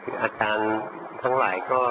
อาจารย์ทั้งหลายก็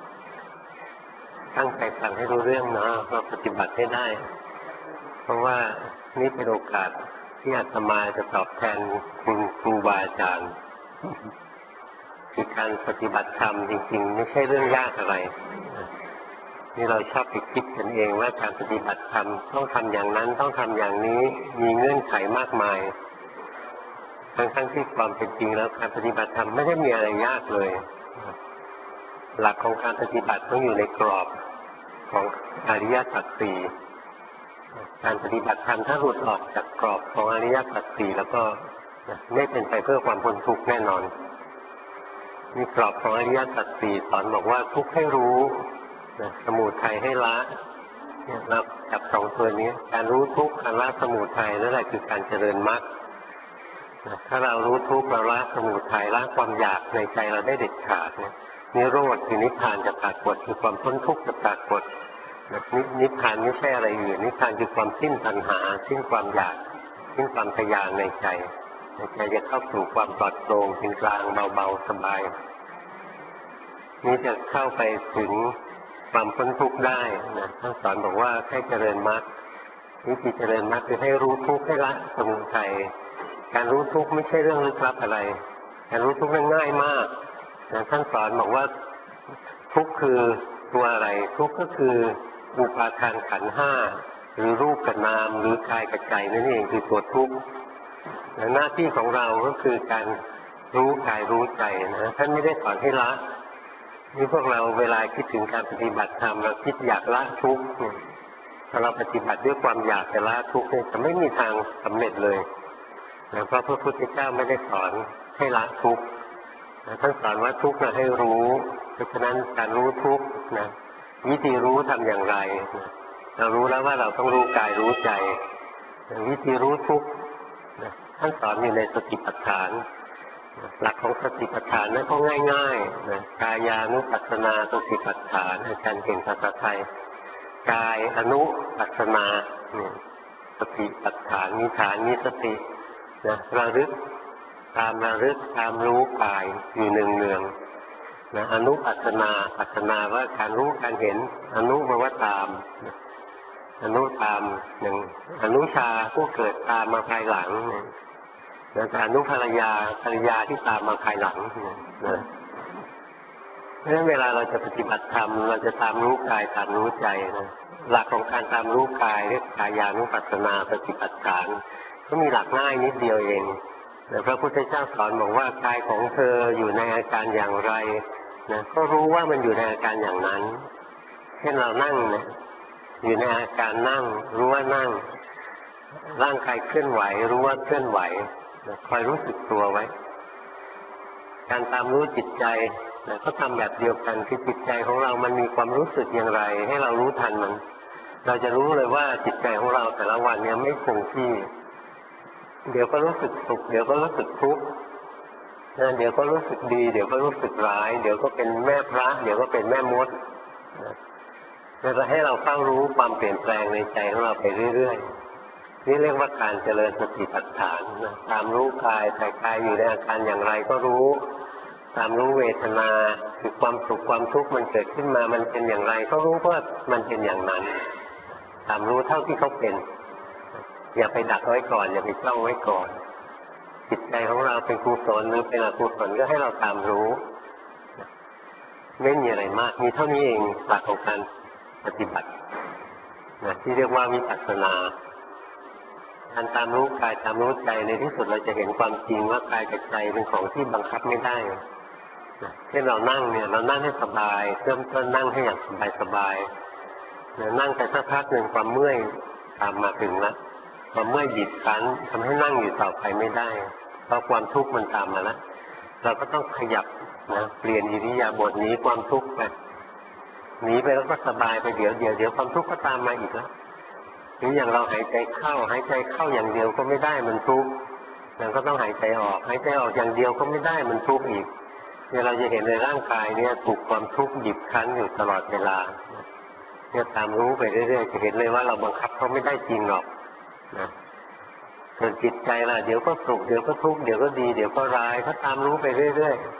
ตั้งใจฟังให้รู้เรื่องนะเราปฏิบัติให้ได้ เพราะว่านี่เป็นโอกาสที่อาตมาจะตอบแทนคุณครูบาอาจารย์คือการปฏิบัติธรรมจริงๆไม่ใช่เรื่องยากอะไรนี่เราชอบไปคิดกันเองว่าการปฏิบัติธรรมต้องทำอย่างนั้นต้องทำอย่างนี้มีเงื่อนไขมากมายทั้งที่ความเป็นจริงแล้วการปฏิบัติธรรมไม่ได้มีอะไรยากเลยหลักของการปฏิบัติต้องอยู่ในกรอบของอริยสัจสี่การปฏิบัติธรรมถ้าหลุดออกจากกรอบของอริยสัจสี่แล้วก็ไม่เป็นไปเพื่อความพ้นทุกข์แน่นอนมีกรอบของอริยสัจสี่สอนบอกว่าทุกข์ให้รู้สมุทัยให้ละเราจับสองตัวนี้การรู้ทุกข์การละสมุทัยนั่นแหละคือการเจริญมรรคถ้าเรารู้ทุกข์เราละสมุทัยละความอยากในใจเราได้เด็ดขาดนิโรธคือนิพพานจะปรากฏคือความพ้นทุกข์จะปรากฏนิพพานไม่ใช่อะไรอื่นนิพพานคือความสิ้นตัณหาสิ้นความอยากสิ้นความทะยานในใจจะเข้าสู่ความปลอดโปร่งเป็นกลางเบาๆสบายนี้จะเข้าไปถึงความพ้นทุกข์ได้นะท่านสอนบอกว่าให้เจริญมรรควิธีเจริญมรรคคือให้รู้ทุกข์ให้ละสมุทัยการรู้ทุกข์ไม่ใช่เรื่องลึกลับอะไรการรู้ทุกข์นั้นง่ายมากนะท่านสอนบอกว่าทุกข์คือตัวอะไรทุกข์ก็คืออุปาทานขันธ์ห้าหรือรูปกับนามหรือกายกับใจนั่นเองคือตัวทุกข์หน้าที่ของเราก็คือการรู้กายรู้ใจนะท่านไม่ได้สอนให้ละนี่พวกเราเวลาคิดถึงการปฏิบัติธรรมเราคิดอยากละทุกข์ถ้าเราปฏิบัติด้วยความอยากจะละทุกข์เนี่ยจะไม่มีทางสำเร็จเลยนะเพราะพระพุทธเจ้าไม่ได้สอนให้ละทุกข์ท่านสอนว่าทุกข์ให้รู้เพราะฉะนั้นการรู้ทุกข์นะวิธีรู้ทำอย่างไรเรารู้แล้วว่าเราต้องรู้กายรู้ใจวิธีรู้ทุกข์ท่านสอนอยู่ในสติปัฏฐานหลักของสติปัฏฐานนั้นก็ง่ายๆนะกายานุปัสสนาสติปัฏฐานอาจารย์เก่งภาษาไทยกายอนุปัสสนาสติปัฏฐานมีฐานมีสตินะระลึกตามระลึกตามรู้กายอยู่เนืองๆนะอนุปัสสนาปัสสนาว่าการรู้การเห็นอนุแปลว่าตามอนุตามหนึ่งอนุชาผู้เกิดตามมาภายหลังแล้วอนุภรรยาที่ตามมาภายหลังนะเพราะฉะนั้นเวลาเราจะปฏิบัติธรรมเราจะตามรู้กายตามรู้ใจนะหลักของการตามรู้กายเรียกกายานุปัสสนาสติปัฏฐานก็มีหลักง่ายนิดเดียวเองแต่พระพุทธเจ้าสอนบอกว่ากายของเธออยู่ในอาการอย่างไรนะก็รู้ว่ามันอยู่ในอาการอย่างนั้นเช่นเรานั่งนะอยู่ในอาการนั่งรู้ว่านั่งร่างกายเคลื่อนไหวรู้ว่าเคลื่อนไหวคอยรู้สึกตัวไว้การตามรู้จิตใจก็ทำแบบเดียวกันคือจิตใจของเรามันมีความรู้สึกอย่างไรให้เรารู้ทันมันเราจะรู้เลยว่าจิตใจของเราแต่ละวันเนี่ยไม่คงที่เดี๋ยวก็รู้สึกสุขเดี๋ยวก็รู้สึกทุกข์เดี๋ยวก็รู้สึกดีเดี๋ยวก็รู้สึกร้ายเดี๋ยวก็เป็นแม่พระเดี๋ยวก็เป็นแม่มดจะให้เราเฝ้ารู้ความเปลี่ยนแปลงในใจของเราไปเรื่อยๆนี่เรียกว่าการเจริญสติปัฏฐานตามรู้กายแต่กายอยู่ในอาการอย่างไรก็รู้ตามรู้เวทนาคือความสุขความทุกข์มันเกิดขึ้นมามันเป็นอย่างไรก็รู้ว่ามันเป็นอย่างนั้นตามรู้เท่าที่เขาเป็นอย่าไปดักไว้ก่อนอย่าไปจ้องไว้ก่อนจิตใจของเราเป็นกุศลหรือเป็นอกุศลก็ให้เราตามรู้ไม่มีอะไรมากมีเท่านี้เองหลักของการปฏิบัติที่เรียกว่าวิปัสสนาการตามรู้กายตามรู้ใจในที่สุดเราจะเห็นความจริงว่ากายกับใจเป็นของที่บังคับไม่ได้เช่นเรานั่งเนี่ยเรานั่งให้สบายเริ่มต้นนั่งให้อย่างสบายนั่งไปสักพักหนึ่งความเมื่อยตามมาถึงแล้วความเมื่อยบีบคั้นทำให้นั่งอยู่ต่อไปไม่ได้เพราะความทุกข์มันตามมาแล้วเราก็ต้องขยับนะเปลี่ยนอิริยาบถหนีความทุกข์ไปหนีไปแล้วก็สบายไปเดี๋ยวความทุกข์ก็ตามมาอีกแล้วนี่อย่างเราหายใจเข้าอย่างเดียวก็ไม่ได้มันทุกข์เราก็ต้องหายใจออกอย่างเดียวก็ไม่ได้มันทุกข์อีกเนี่ยเราจะเห็นในร่างกายเนี่ยถูกความทุกข์บีบคั้นอยู่ตลอดเวลาเนี่ยตามรู้ไปเรื่อยๆจะเห็นเลยว่าเราบังคับเขาไม่ได้จริงหรอกนะส่วนจิตใจล่ะเดี๋ยวก็สุขเดี๋ยวก็ทุกข์เดี๋ยวก็ดีเดี๋ยวก็ร้ายก็ตามรู้ไปเรื่อย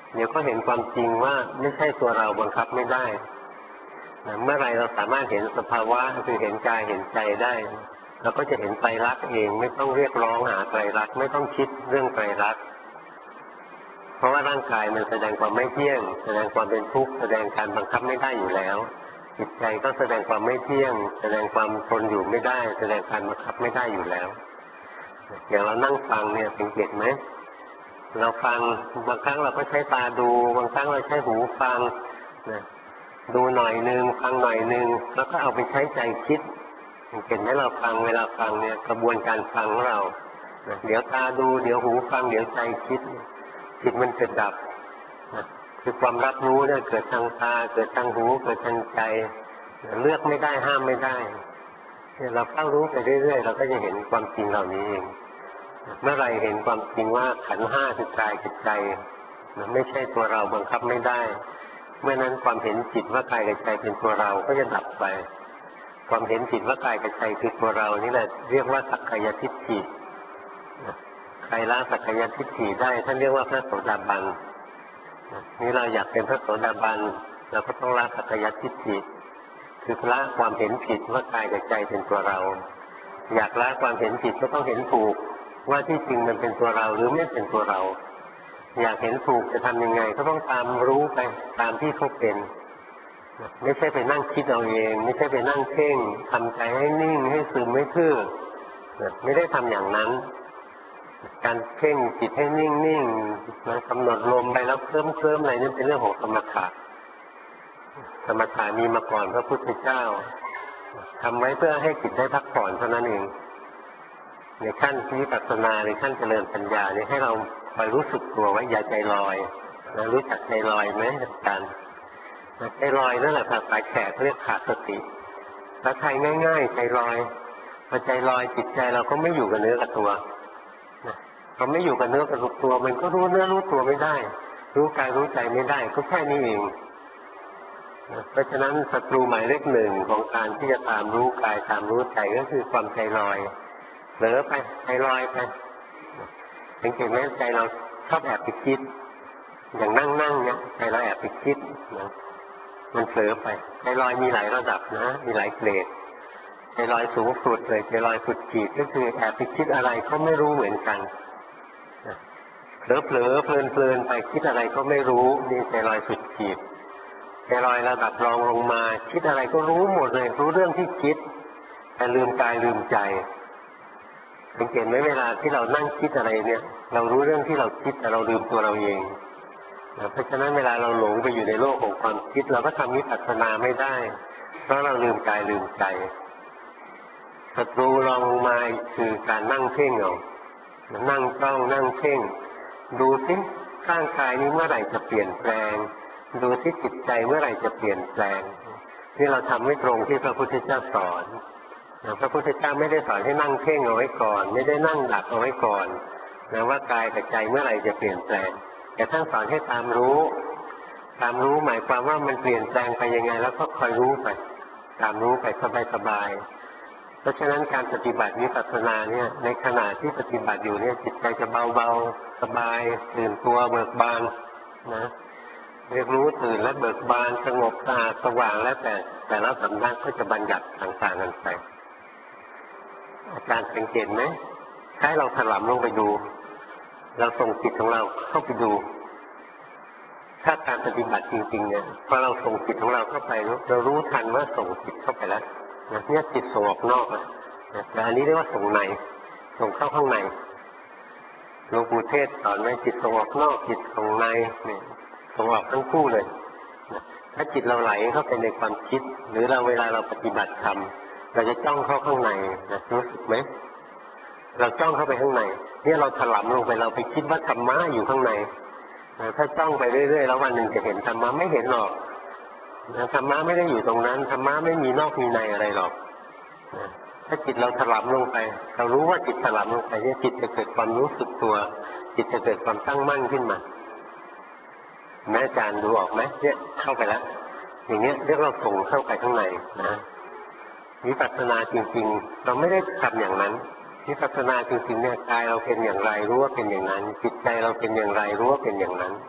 เดี๋ยวก็เห็นความจริงว่าไม่ใช่ตัวเราบังคับไม่ได้เมื่อไรเราสามารถเห็นสภาวะคือเห็นกายเห็นใจได้เราก็จะเห็นไตรลักษณ์เองไม่ต้องเรียกร้องหาไตรลักษณ์ไม่ต้องคิดเรื่องไตรลักษณ์เพราะว่าร่างกายมันแสดงความไม่เที่ยงแสดงความเป็นทุกข์แสดงการบังคับไม่ได้อยู่แล้วจิตใจก็แสดงความไม่เที่ยงแสดงความทนอยู่ไม่ได้แสดงการบังคับไม่ได้อยู่แล้วอย่างเรานั่งฟังเนี่ยสังเกตไหมเราฟังบางครั้งเราก็ใช้ตาดูบางครั้งเราใช้หูฟังนะดูหน่อยนึงฟังหน่อยนึงแล้วก็เอาไปใช้ใจคิดเห็นไหมเราฟังเวลาฟังเนี่ยกระบวนการฟังของเราเดี๋ยวตาดูเดี๋ยวหูฟังเดี๋ยวใจคิดจิตมันเกิดดับคือความรับรู้เนี่ยเกิดทางตาเกิดทางหูเกิดทางใจเลือกไม่ได้ห้ามไม่ได้เราเฝ้ารู้ไปเรื่อยๆเราก็จะเห็นความจริงเหล่านี้เองเมื่อไรเห็นความจริงว่าขันธ์ห้าคือกายกับใจไม่ใช่ตัวเราบังคับไม่ได้เมื่อนั้นความเห็นจิตว่ากายกับใจเป็นตัวเราก็จะดับไปความเห็นจิตว่ากายกับใจคือตัวเรานี่แหละเรียกว่าสักกายทิฏฐิใครละสักกายทิฏฐิได้ท่านเรียกว่าพระโสดาบันนี่เราอยากเป็นพระโสดาบันเราก็ต้องละสักกายทิฏฐิคือละความเห็นผิดว่ากายกับใจเป็นตัวเราอยากละความเห็นผิดก็ต้องเห็นถูกว่าที่จริงมันเป็นตัวเราหรือไม่เป็นตัวเราอยากเห็นถูกจะทำยังไงก็ต้องตามรู้ไปตามที่เขาเป็นไม่ใช่ไปนั่งคิดเอาเองไม่ใช่ไปนั่งเพ่งทำใจให้นิ่งให้ซึมไม่ทื่อไม่ได้ทำอย่างนั้นการเพ่งจิตให้นิ่งๆกำหนดลมไปแล้วเคลิ้มอะไรนี่เป็นเรื่องของสมถะสมถะมีมาก่อนพระพุทธเจ้าทำไว้เพื่อให้จิตได้พักผ่อนเท่านั้นเองในขั้นวิปัสสนาในขั้นเจริญปัญญาเนี่ยให้เราคอยรู้สึกตัวไว้อย่าใจลอยนะรู้จักใจลอยไหมอาจารย์ใจลอยนั่นแหละภาษาแขกเรียกขาดสติถ้าใครง่ายๆใจลอยพอใจลอยจิตใจเราก็ไม่อยู่กับเนื้อกับตัวพอไม่อยู่กับเนื้อกับตัวมันก็รู้เนื้อรู้ตัวไม่ได้รู้กายรู้ใจไม่ได้ก็แค่นี้เองเพราะฉะนั้นศัตรูหมายเลขหนึ่งของการที่จะตามรู้กายตามรู้ใจก็คือความใจลอยเผลอไปใจลอยไปสังเกตไหมใจเราชอบแอบไปคิดอย่างนั่งเนี่ยใจเราแอบไปคิดนะมันเผลอไปใจลอยมีหลายระดับนะมีหลายเกรดใจลอยสูงสุดเลยใจลอยสุดขีดก็คือแอบไปคิดอะไรก็ไม่รู้เหมือนกันเผลอเพลินไปคิดอะไรก็ไม่รู้นี่ใจลอยสุดขีดใจลอยระดับรองลงมาคิดอะไรก็รู้หมดเลยรู้เรื่องที่คิดแต่ลืมกายลืมใจสังเกตไหมเวลาที่เรานั่งคิดอะไรเนี่ยเรารู้เรื่องที่เราคิดแต่เราลืมตัวเราเองเพราะฉะนั้นเวลาเราหลงไปอยู่ในโลกของความคิดเราก็ทำวิปัสสนาไม่ได้เพราะเราลืมกายลืมใจศัตรูรองลงมาคือการนั่งเพ่งเอานั่งจ้องนั่งเพ่งดูสิร่างกายนี้เมื่อไหร่จะเปลี่ยนแปลงดูสิจิตใจเมื่อไหร่จะเปลี่ยนแปลงนี่เราทำไม่ตรงที่พระพุทธเจ้าสอนพระพุทธเจ้าไม่ได้สอนให้นั่งเพ่งเอาไว้ก่อนไม่ได้นั่งดักเอาไว้ก่อนนะว่ากายกับใจเมื่อไหร่จะเปลี่ยนแปลงแต่ท่านสอนให้ตามรู้หมายความว่ามันเปลี่ยนแปลงไปยังไงแล้วก็คอยรู้ไปตามรู้ไปสบายเพราะฉะนั้นการปฏิบัติวิปัสสนาเนี่ยในขณะที่ปฏิบัติอยู่เนี่ยจิตใจจะเบาๆสบายตื่นตัวเบิกบานนะเรียกรู้ตื่นและเบิกบานสงบสะอาดสว่างแล้วแต่ละสำนักก็จะบัญญัติต่างๆกันไปอาจารย์สังเกตไหมให้เราถลำลงไปดูเราส่งจิตของเราเข้าไปดูถ้าการปฏิบัติจริงๆเนี่ยพอเราส่งจิตของเราเข้าไปเรารู้ทันว่าส่งจิตเข้าไปแล้วเนี่ยจิตส่งออกนอกแต่อันนี้เรียกว่าส่งในส่งเข้าข้างในหลวงปู่เทศสอนไว้จิตส่งออกนอกจิตส่งในเนี่ยส่งออกทั้งคู่เลยถ้าจิตเราไหลเข้าไปในความคิดหรือเราเวลาเราปฏิบัติธรรมเราจะจ้องเข้าข้างในนะรู้สึกไหมเราจ้องเข้าไปข้างในเนี่ยเราถลำลงไปเราไปคิดว่าธรรมะอยู่ข้างในถ้าจ้องไปเรื่อยๆแล้ววันหนึ่งจะเห็นธรรมะไม่เห็นหรอกธรรมะไม่ได้อยู่ตรงนั้นธรรมะไม่มีนอกมีในอะไรหรอกถ้าจิตเราถลำลงไปเรารู้ว่าจิตถลำลงไปเนี่ยจิตจะเกิดความรู้สึกตัวจิตจะเกิดความตั้งมั่นขึ้นมาแม่อาจารย์ดูออกไหมเนี่ยเข้าไปแล้วอย่างเงี้ยเรียกเราส่งเข้าไปข้างในนะวิปัสสนาจริงๆเราไม่ได้ทำอย่างนั้นวิปัสสนาจริงๆเนี่ยกายเราเป็นอย่างไรรู้ว่าเป็นอย่างนั้นจิตใจเราเป็นอย่างไรรู้ว่าเป็นอย่างนั้น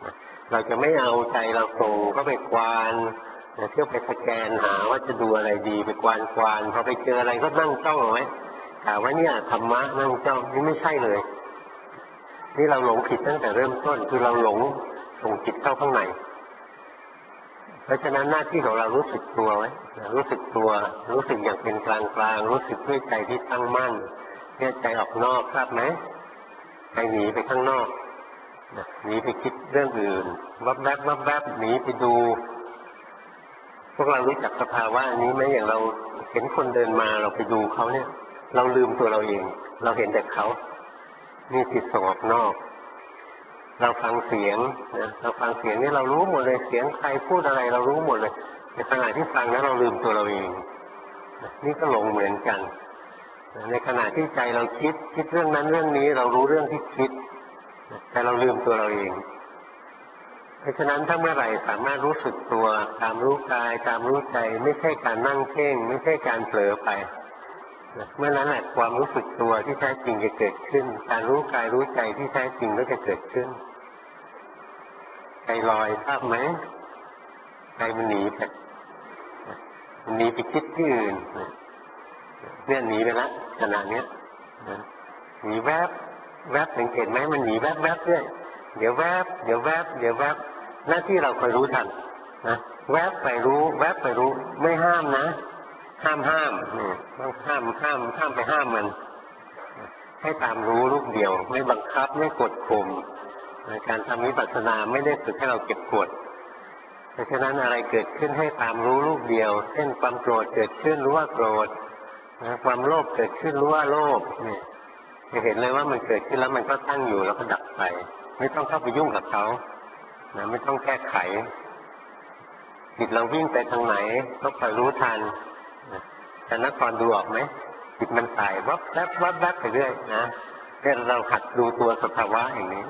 เราจะไม่เอาใจเราส่งก็ไปควานเที่ยวไปสแกนหาว่าจะดูอะไรดีไปควานพอไปเจออะไรก็นั่งจ้องเอาไว้แต่ว่าเนี่ยธรรมะนั่งจ้องนี่ไม่ใช่เลยนี่เราหลงผิดตั้งแต่เริ่มต้นคือเราหลงส่งจิตเข้าข้างในเพราะฉะนั้นหน้าที่ของเรารู้สึกตัวไว้รู้สึกตัวรู้สึกอย่างเป็นกลางรู้สึกด้วยใจที่ตั้งมั่นเนี่ยใจออกนอกทราบไหมใจหนีไปข้างนอกหนีไปคิดเรื่องอื่นวับแวบหนีไปดูพวกเรารู้จักสภาวะนี้ไหมอย่างเราเห็นคนเดินมาเราไปดูเขาเนี่ยเราลืมตัวเราเองเราเห็นแต่เขานี่จิตส่งออกนอกเราฟังเสียงนะเราฟังเสียงนี่เรารู้หมดเลยเสียงใครพูดอะไรเรารู้หมดเลยในขณะที่ฟังนั้นเราลืมตัวเราเองนี่ก็หลงเหมือนกันในขณะที่ใจเราคิดเรื่องนั้นเรื่องนี้เรารู้เรื่องที่คิดแต่เราลืมตัวเราเองเพราะฉะนั้นถ้าเมื่อไหร่สามารถรู้สึกตัวตามรู้กายตามรู้ใจไม่ใช่การนั่งเพ่งไม่ใช่การเผลอไปเมื่อนั้นแหละความรู้สึกตัวที่แท้จริงจะเกิดขึ้นการรู้กายรู้ใจที่แท้จริงก็จะเกิดขึ้นใจลอยทราบไหมใจมันหนีไปคิดที่อื่นเนี่ยหนีไปแล้วขณะเนี้ยหนีแวบสังเกตไหมมันหนีแวบด้วยเดี๋ยวแวบหน้าที่เราคอยรู้ทันนะแวบไปรู้ไม่ห้ามนะห้ามต้องห้ามไปห้ามมันให้ตามรู้ลูกเดียวไม่บังคับไม่กดข่มการทำวิปัสสนาไม่ได้ฝึกให้เราเก็บกดเพราะฉะนั้นอะไรเกิดขึ้นให้ตามรู้ลูกเดียวเช่นความโกรธเกิดขึ้นรู้ว่าโกรธความโลภเกิดขึ้นรู้ว่าโลภเนี่ยจะเห็นเลยว่ามันเกิดขึ้นแล้วมันก็ตั้งอยู่แล้วก็ดับไปไม่ต้องเข้าไปยุ่งกับเขานะไม่ต้องแก้ไขจิตเราวิ่งไปทางไหนก็คอยรู้ทันแต่นครดูออกไหมจิตมันสายวับแวบไปเรื่อยนะเนี่ยเราหัดดูตัวสภาวะอย่างนี้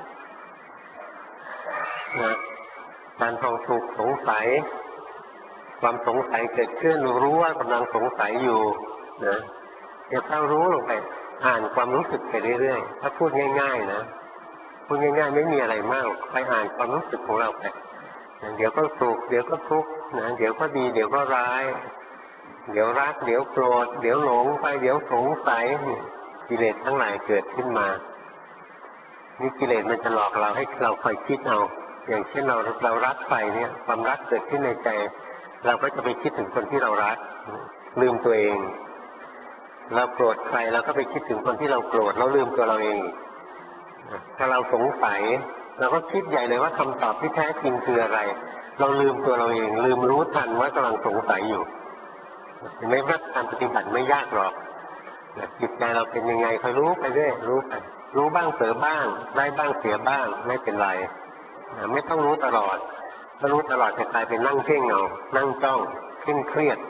นะการทองถูกสงสัยความสงสัยเกิดขึ้นรู้ว่ากำลังสงสัยอยู่นะเดี๋ยวถ้ารู้ลงไปอ่านความรู้สึกไปเรื่อยๆถ้าพูดง่ายๆนะพูดง่ายๆไม่มีอะไรมากไปอ่านความรู้สึกของเราไปเดี๋ยวก็สุขเดี๋ยวก็ทุกข์นะเดี๋ยวก็ดีเดี๋ยวก็ร้ายเดี๋ยวรักเดี๋ยวโกรธเดี๋ยวหลงไปเดี๋ยวสงสัยกิเลสทั้งหลายเกิดขึ้นมานี่กิเลสมันจะหลอกเราให้เราคอยคิดเอาอย่างเช่นเรารักใครเนี่ยความรักเกิดขึ้นในใจเราก็จะไปคิดถึงคนที่เรารักลืมตัวเองเราโกรธใครเราก็ไปคิดถึงคนที่เราโกรธเราลืมตัวเราเองถ้าเราสงสัยเราก็คิดใหญ่เลยว่าคำตอบที่แท้จริงคืออะไรเราลืมตัวเราเองลืมรู้ทันว่ากำลังสงสัยอยู่เห็นไหมว่าการปฏิบัติไม่ยากหรอกจิตใจเราเป็นยังไงคอยรู้ไปเรื่อยรู้บ้างเผลอบ้างได้บ้างเสียบ้างไม่เป็นไรไม่ต้องรู้ตลอดถ้ารู้ตลอดจะกลายเป็นนั่งเพ่งเอานั่งจ้องเครียด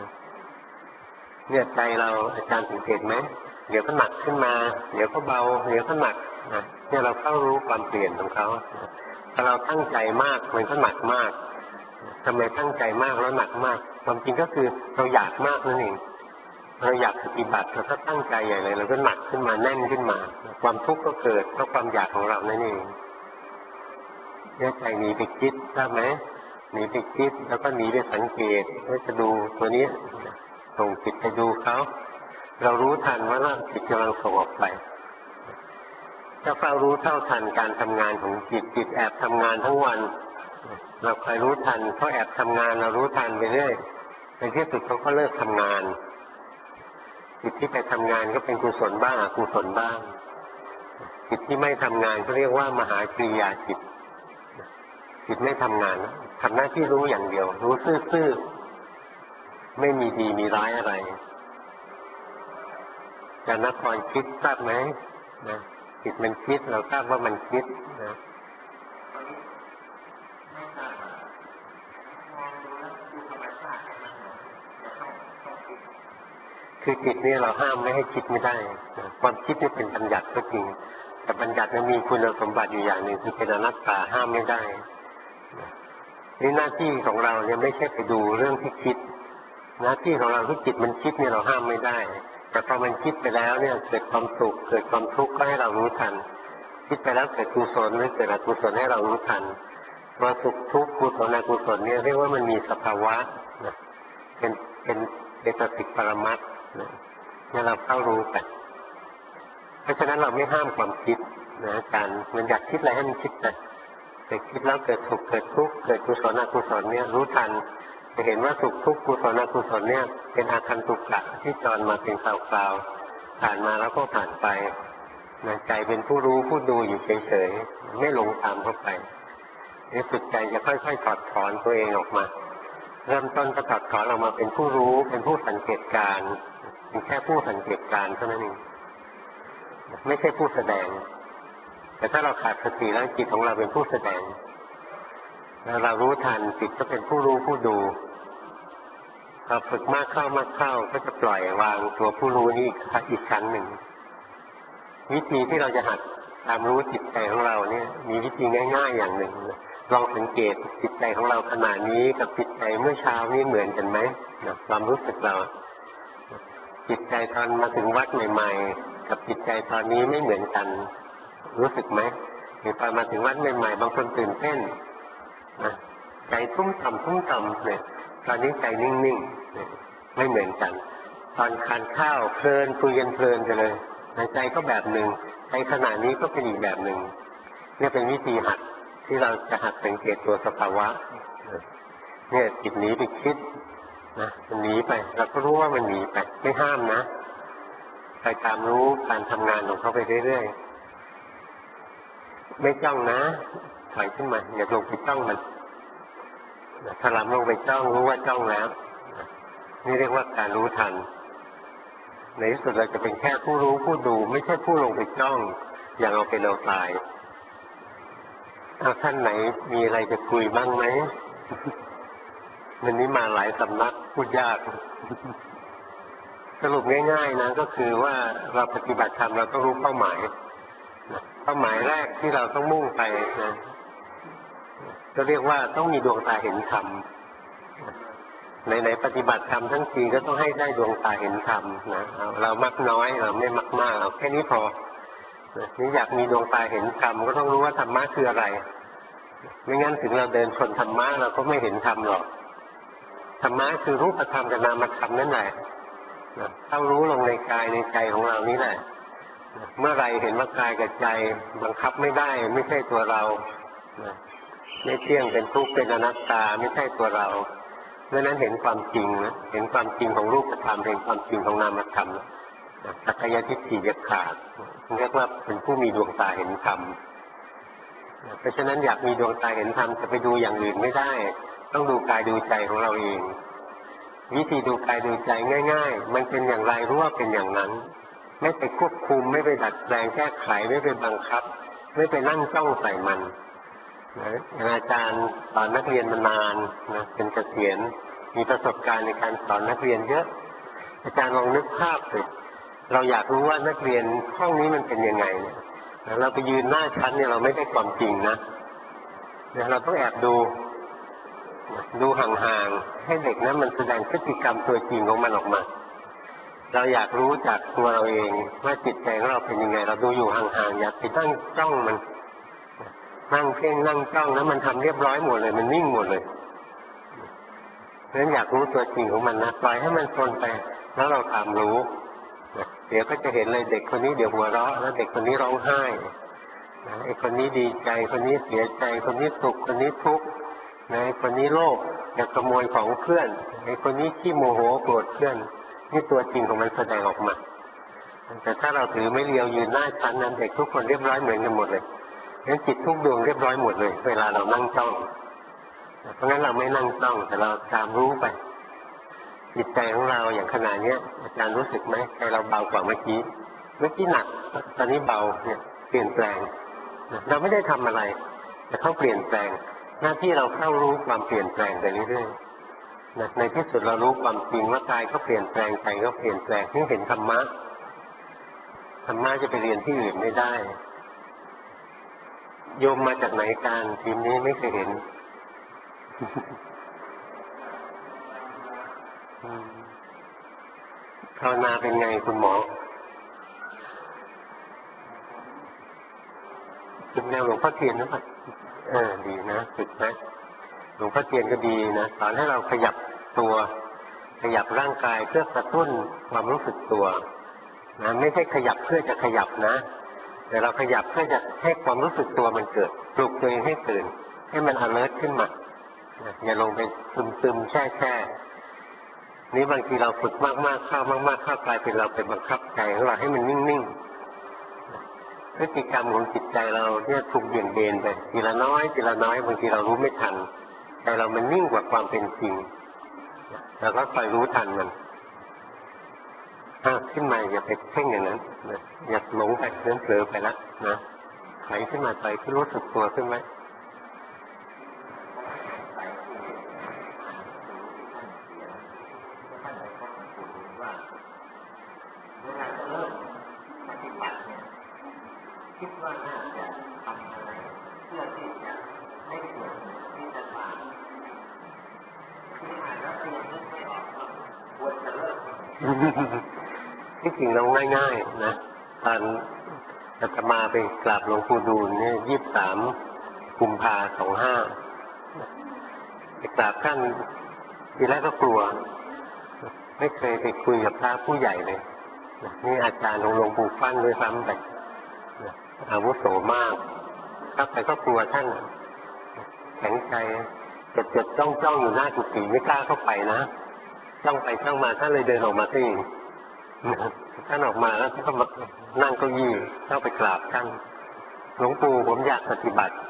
เนี่ยใจเราอาจารย์สังเกตไหมเดี๋ยวก็หนักขึ้นมาเดี๋ยวก็เบาเดี๋ยวก็หนักเนี่ยเราเข้ารู้ความเปลี่ยนของเขาถ้าเราตั้งใจมากมันก็หนักมากทำไมตั้งใจมากแล้วหนักมากความจริงก็คือเราอยากมากนั่นเองเราอยากปฏิบัติเราก็ตั้งใจใหญ่เลยเราก็หนักขึ้นมาแน่นขึ้นมาความทุกข์ก็เกิดเพราะความอยากของเรานั่นเองเนี่ยใจหนีไปคิดทราบไหมหนีไปคิดแล้วก็หนีไปสังเกตว่าจะดูตัวนี้ส่งจิตไปดูเขาเรารู้ทันว่าจิตกำลังส่งออกไปถ้าเรารู้เท่าทันการทำงานของจิตแอบทำงานทั้งวันเราคอยรู้ทันเขาแอบทำงานเรารู้ทันไปเรื่อยในที่สุดเขาก็เลิกทำงานจิตที่ไปทำงานก็เป็นกุศลบ้างอกุศลบ้างจิตที่ไม่ทำงานเขาเรียกว่ามหากริยาจิตไม่ทำงานทำหน้าที่รู้อย่างเดียวรู้ซื่อๆไม่มีดีมีร้ายอะไรแต่นครคิดทราบไหมนะจิตมันคิดเราทราบว่ามันคิดนะคือจิตนี่เราห้ามไม่ให้คิดไม่ได้ความคิดนี่เป็นบัญญัติก็จริงแต่บัญญัตินั้นมีคุณสมบัติอยู่อย่างหนึ่งคือเป็นอนัตตาห้ามไม่ได้นี่หน้าที่ของเราเนี่ยไม่ใช่ไปดูเรื่องที่คิดหน้าที่ของเราที่จิตมันคิดเนี่ยเราห้ามไม่ได้แต่พอมันคิดไปแล้วเนี่ยเกิดความสุขเกิดความทุกข์ก็ให้เรารู้ทันคิดไปแล้วเกิดกุศลหรือเกิดอกุศลให้เรารู้ทันว่าสุขทุกข์กุศลอกุศลเนี่ยเรียกว่ามันมีสภาวะนะเป็นเจตสิกปรมัตถ์เนี่ยเราเข้ารู้กันเพราะฉะนั้นเราไม่ห้ามความคิดนะการมันอยากคิดอะไรให้มันคิดแต่คิดแล้วเกิดสุขเกิดทุกข์เกิดกุศลอกุศลเนี่ยรู้ทันจะเห็นว่าสุขทุกข์กุศลอกุศลเนี่ยเป็นอาคันตุกะที่จรมาเป็นคราวๆผ่านมาแล้วก็ผ่านไปนะใจเป็นผู้รู้ผู้ดูอยู่เฉยๆไม่หลงตามเข้าไปนี่สุดใจจะค่อยๆถอดถอนตัวเองออกมาเริ่มต้นก็ถอดถอนออกมาเป็นผู้รู้เป็นผู้สังเกตการณ์เป็นแค่ผู้สังเกตการณ์เท่านั้นเองไม่ใช่ผู้แสดงแต่ถ้าเราขาดสติแล้วจิตของเราเป็นผู้แสดงแล้วเรารู้ทันจิตก็เป็นผู้รู้ผู้ดูพอฝึกมากเข้าก็จะปล่อยวางตัวผู้รู้นี้อีกครั้งหนึ่งวิธีที่เราจะหัดตามรู้จิตใจของเราเนี่ยมีวิธีง่ายๆอย่างหนึ่งลองสังเกตจิตใจของเราขณะนี้กับจิตใจเมื่อเช้านี้เหมือนกันไหมความรู้สึกเราจิตใจตอนมาถึงวัดใหม่ๆกับจิตใจตอนนี้ไม่เหมือนกันรู้สึกไหมตอนมาถึงวัดใหม่ๆบางคนตื่นเต้นใจทุ่มต่ำเนี่ยตอนนี้ใจนิ่งๆไม่เหมือนกันตอนทานข้าวเพลินคุยกันเพลินกันเลยใจก็แบบหนึ่งใจขณะนี้ก็เป็นอีกแบบหนึ่งเนี่ยเป็นวิธีหัดที่เราจะหัดสังเกตตัวสภาวะเนี่ยจิตหนีไปคิดนะมันหนีไปเราก็รู้ว่ามันหนีไปไม่ห้ามนะไปตามรู้การทำงานของเขาไปเรื่อยๆไม่จ้องนะถอยขึ้นมาอย่าลงไปจ้องมันถ้าเราลงไปจ้องรู้ว่าจ้องแล้วนี่เรียกว่าการรู้ทันในที่สุดเราจะเป็นแค่ผู้รู้ผู้ดูไม่ใช่ผู้ลงไปจ้องอย่างเอาเป็นเอาตายท่านไหนมีอะไรจะคุยบ้างไหมวันนี้มาหลายสำนักพูดยากสรุปง่ายๆนะก็คือว่าเราปฏิบัติธรรมเราต้องรู้เป้าหมายแรกที่เราต้องมุ่งไปนะก็เรียกว่าต้องมีดวงตาเห็นธรรมไหนปฏิบัติธรรมทั้งทีก็ต้องให้ได้ดวงตาเห็นธรรมนะเรามักน้อยเราไม่มักมากเราแค่นี้พอนี่อยากมีดวงตาเห็นธรรมก็ต้องรู้ว่าธรรมะคืออะไรไม่งั้นถึงเราเดินชนธรรมะเราก็ไม่เห็นธรรมหรอกธรรมะคือรูปธรรมกับนามธรรมนั่นแหละเข้ารู้ลงในกายในใจของเรานี่แหละเมื่อไรเห็นว่ากายกับใจบังคับไม่ได้ไม่ใช่ตัวเราไม่เที่ยงเป็นทุกข์เป็นอนัตตาไม่ใช่ตัวเราเพราะนั้นเห็นความจริงนะเห็นความจริงของรูปธรรมเห็นความจริงของนามธรรมสักกายทิฏฐิจะขาดเรียกว่าเป็นผู้มีดวงตาเห็นธรรมเพราะฉะนั้นอยากมีดวงตาเห็นธรรมจะไปดูอย่างอื่นไม่ได้ต้องดูกายดูใจของเราเองวิธีดูกายดูใจง่ายๆมันเป็นอย่างไรรู้ว่าเป็นอย่างนั้นไม่ไปควบคุมไม่ไปดัดแปลงแก้ไขไม่ไปบังคับไม่ไปนั่งจ้องใส่มันอาจารย์สอนนักเรียนมานานนะเป็นเกษียณมีประสบการณ์ในการสอนนักเรียนเยอะอาจารย์ลองนึกภาพสิเราอยากรู้ว่านักเรียนห้องนี้มันเป็นยังไงเนี่ยเราไปยืนหน้าชั้นเนี่ยเราไม่ได้ความจริงนะเราต้องแอบดูห่างๆให้เด็กนั้นมันแสดงพฤติกรรมตัวจริงของมันออกมาเราอยากรู้จากตัวเราเองว่าจิตใจของเราเป็นยังไงเราดูอยู่ห่างๆอย่าไปตั้งจ้องมันนั่งเพ่งนั่งจ้องแล้วมันทำเรียบร้อยหมดเลยมันนิ่งหมดเลยเพราะฉะนั้นอยากรู้ตัวจริงของมันนะปล่อยให้มันทนไปแล้วเราตามรู้เดี๋ยวก็จะเห็นเลยเด็กคนนี้เดี๋ยวหัวเราะแล้วเด็กคนนี้ร้องไห้ไอ้คนนี้ดีใจคนนี้เสียใจคนนี้สุขคนนี้ทุกข์ไอ้คนนี้โลภอยากขโมยของเพื่อนไอ้คนนี้ขี้โมโหโกรธเพื่อนนี่ตัวจริงของมันแสดงออกมาแต่ถ้าเราถือไม่เลียวยืนหน้าชั้นนั้นเด็กทุกคนเรียบร้อยเหมือนกันหมดเลยงั้นจิตทุกดวงเรียบร้อยหมดเลยเวลาเรานั่งจ้องเพราะงั้นเราไม่นั่งจ้องแต่เราตามรู้ไปจิตใจของเราอย่างขณะนี้อาจารย์รู้สึกไหมใจเราเบากว่าเมื่อกี้หนักตอนนี้เบาเนี่ยเปลี่ยนแปลงเราไม่ได้ทำอะไรแต่เขาเปลี่ยนแปลงหน้าที่เราเข้ารู้ความเปลี่ยนแปลงไปเรื่อยๆในที่สุดเรารู้ความจริงว่ากายก็เปลี่ยนแปลงใจก็เปลี่ยนแปลงนี่เห็นธรรมะจะไปเรียนที่อื่นไม่ได้โยมมาจากไหนกันทีมนี้ไม่เคยเห็นภาวนาเป็นไงคุณหมอเป็นแนวหลวงพ่อเทียนหรือเปล่าดีนะฝึกนะหลวงพ่อเทียนก็ดีนะสอนให้เราขยับตัวขยับร่างกายเพื่อกระตุ้นความรู้สึกตัวนะไม่ใช่ขยับเพื่อจะขยับนะแต่เราขยับเพื่อจะให้ความรู้สึกตัวมันเกิดปลุกตัวเองให้ตื่นให้มัน alert ขึ้นมาอย่าลงไปซึมๆแช่นี้บางทีเราฝึกมากๆเข้ามากๆเข้ากลายเป็นเราไปบังคับใจของเราให้มันนิ่งๆพฤติกรรมของจิตใจเราเนี่ยถูกเบี่ยงเบนไปทีละน้อยทีละน้อยบางทีเรารู้ไม่ทันแต่เรามันนิ่งกว่าความเป็นจริงเราก็คอยรู้ทันมันขึ้นมาอย่าไปเพ่งอย่างนั้นอย่าหลงไปเผลอไปแล้วนะไหลขึ้นมาไปที่รู้สึกตัวขึ้นไหมคิดว่าน่าจะทำอะไรเพื่อที่จะให้เกิดวิจารณ์ที่อ่านแล้วยังไม่ออกควรจะเลิกที่จริงเราง่ายๆนะตอนอาตมาไปกราบหลวงปู่ดูลเนี่ย23 กุมภาพันธ์ 25ไปกราบท่านทีแรกก็กลัวไม่เคยไปคุยกับพระผู้ใหญ่เลยนี่อาจารย์ของหลวงปู่ฟั่นด้วยซ้ำไปอาวุโสมากครับแต่ก็กลัวท่านแข็งใจจดจ้องอยู่หน้ากุฏิไม่กล้าเข้าไปนะจ้องไปจ้องมาท่านเลยเดินออกมาที่ท่านออกมาแล้วท่านก็มานั่งเก้าอี้เข้าไปกราบท่านหลวงปู่ผมอยากปฏิบัติ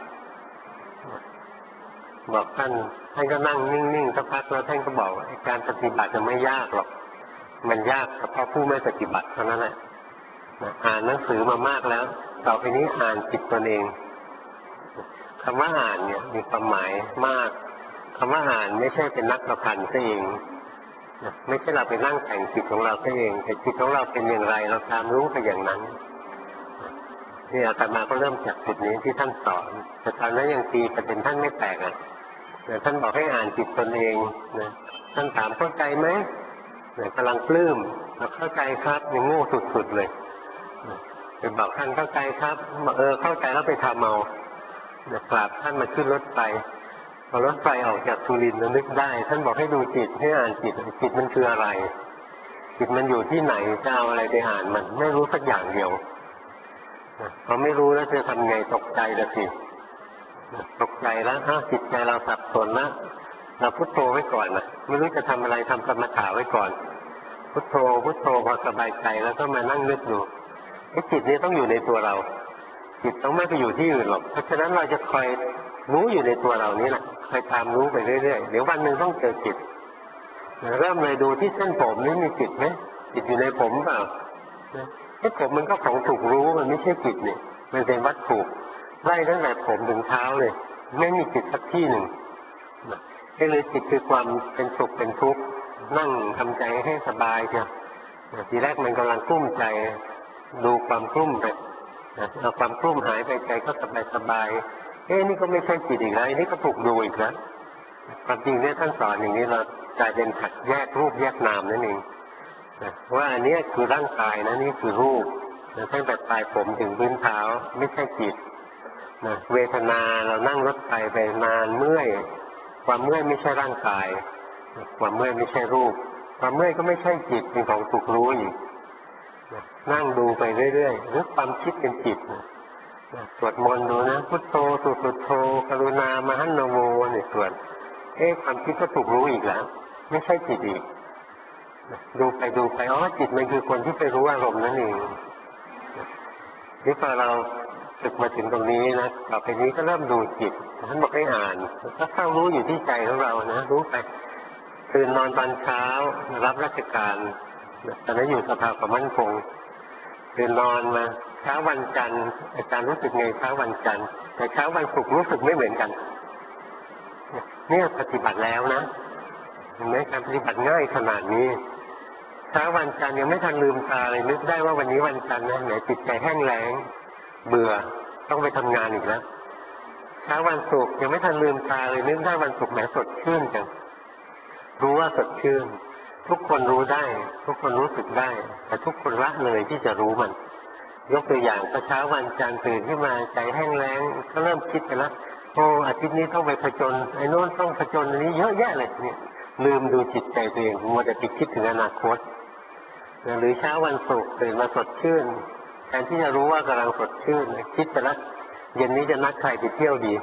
บอกท่านก็นั่งนิ่งๆสักพักแล้วท่านก็บอกการปฏิบัติจะไม่ยากหรอกมันยากเฉพาะผู้ไม่ปฏิบัติเท่านั้นแหละอ่านหนังสือมามากแล้วต่อไปนี้อ่านจิตตนเองคำว่าอ่านเนี่ยมีความหมายมากคำว่าอ่านไม่ใช่เป็นนักประพันธ์ซะเองไม่ใช่เราไปนั่งแต่งจิตของเราซะเองแต่จิตของเราเป็นอย่างไรเราตามรู้ไปอย่างนั้นนี่อาตมาก็เริ่มจากจุดนี้ที่ท่านสอนแต่ตอนนั้นยังตีประเด็นท่านไม่แตกแต่ท่านบอกให้อ่านจิตตนเองนะท่านถามเข้าใจไหมกำลังปลื้มเข้าใจครับยังโง่สุดๆเลยไปบอกท่านเข้าใจครับเข้าใจแล้วไปทำเอากราบท่านมาขึ้นรถไฟพอรถไฟออกจากสุรินทร์แล้วนึกได้ท่านบอกให้ดูจิตให้อ่านจิตจิตมันคืออะไรจิตมันอยู่ที่ไหนจะเอาอะไรไปอ่านมันไม่รู้สักอย่างเดียวพอไม่รู้แล้วจะทำไงตกใจละสิตกใจแล้วจิตใจเราสับสนแล้วเราพุทโธไว้ก่อนนะไม่รู้จะทำอะไรทำสมถะไว้ก่อนพุทโธพุทโธพอสบายใจแล้วก็มานั่งนึกดูจิตนี้ต้องอยู่ในตัวเราจิตต้องไม่ไปอยู่ที่อื่นหรอกเพราะฉะนั้นเราจะคอยรู้อยู่ในตัวเรานี้แหละคอยตามรู้ไปเรื่อยๆเดี๋ยววันหนึ่งต้องเจอจิตเริ่มเลยดูที่เส้นผมนี่มีจิตไหมจิตอยู่ในผมเปล่าไอ้ผมมันก็ของถูกรู้มันไม่ใช่จิตนี่มันเป็นวัตถุไล่ตั้งแต่ผมถึงเท้าเลยไม่มีจิตสักที่หนึ่งก็เลยจิตคือความเป็นสุขเป็นทุกข์นั่งทำใจให้สบายเชียวทีแรกมันกำลังกลุ้มใจดูความกลุ้มไปเอาความกลุ้มหายไปใจก็สบายนี่ก็ไม่ใช่จิตอีกแล้วนี่ก็ถูกดูอีกแล้วความจริงเนี่ยท่านสอนอย่างนี้เรากลายเป็นขัดแยกรูปแยกนามนั่นเองว่าอันนี้คือร่างกายนะนี่คือรูปตั้งแต่ปลายผมถึงพื้นเท้าไม่ใช่จิตเวทนาเรานั่งรถไฟไปนานเมื่อยความเมื่อยไม่ใช่ร่างกายความเมื่อยไม่ใช่รูปความเมื่อยก็ไม่ใช่จิตเป็นของถูกรู้อีกนั่งดูไปเรื่อยๆหรือความคิดเป็นจิตสวดมนต์ดูนะพุทโธสุดโธกรุณามหันโนโมเนี่ยสวดความคิดก็ถูกรู้อีกแล้วไม่ใช่จิตอีกดูไปจิตมันคือคนที่ไปรู้อารมณ์นั่นเองนี่พอเราฝึกมาถึงตรงนี้นะต่อไปนี้ก็เริ่มดูจิตท่านบอกให้อ่านก็เข้ารู้อยู่ที่ใจของเรานะรู้ไปตื่นนอนตอนเช้ารับราชการตอนนั้นอยู่สภาความมั่นคงตื่นนอนมาเช้าวันจันทร์อาจารย์รู้สึกไงเช้าวันจันทร์แต่เช้าวันศุกร์รู้สึกไม่เหมือนกันเนี่ยปฏิบัติแล้วนะเห็นไหมการปฏิบัติง่ายขนาดนี้เช้าวันจันทร์ยังไม่ทันลืมตาเลยนึกได้ว่าวันนี้วันจันทร์นะไหนจิตใจแห้งแล้งเบื่อต้องไปทำงานอีกแล้วเช้าวันศุกร์ยังไม่ทันลืมตาเลยนึกได้วันศุกร์แหมสดชื่นจังรู้ว่าสดชื่นทุกคนรู้ได้ทุกคนรู้สึกได้แต่ทุกคนละเลยที่จะรู้มันยกตัวอย่างเช้าวันจันทร์ตื่นขึ้นมาใจแห้งแล้งก็เริ่มคิดไปแล้วโอ้อาทิตย์นี้ต้องไปผจญไอ้โน้นต้องผจญอันนี้เยอะแยะเลยเนี่ยลืมดูจิตใจตัวเองมัวแต่คิดถึงอนาคตหรือเช้าวันศุกร์ตื่นมาสดชื่นแทนที่จะรู้ว่ากำลังสดชื่นคิดแต่ละเย็นนี้จะนัดใครไปเที่ยวดี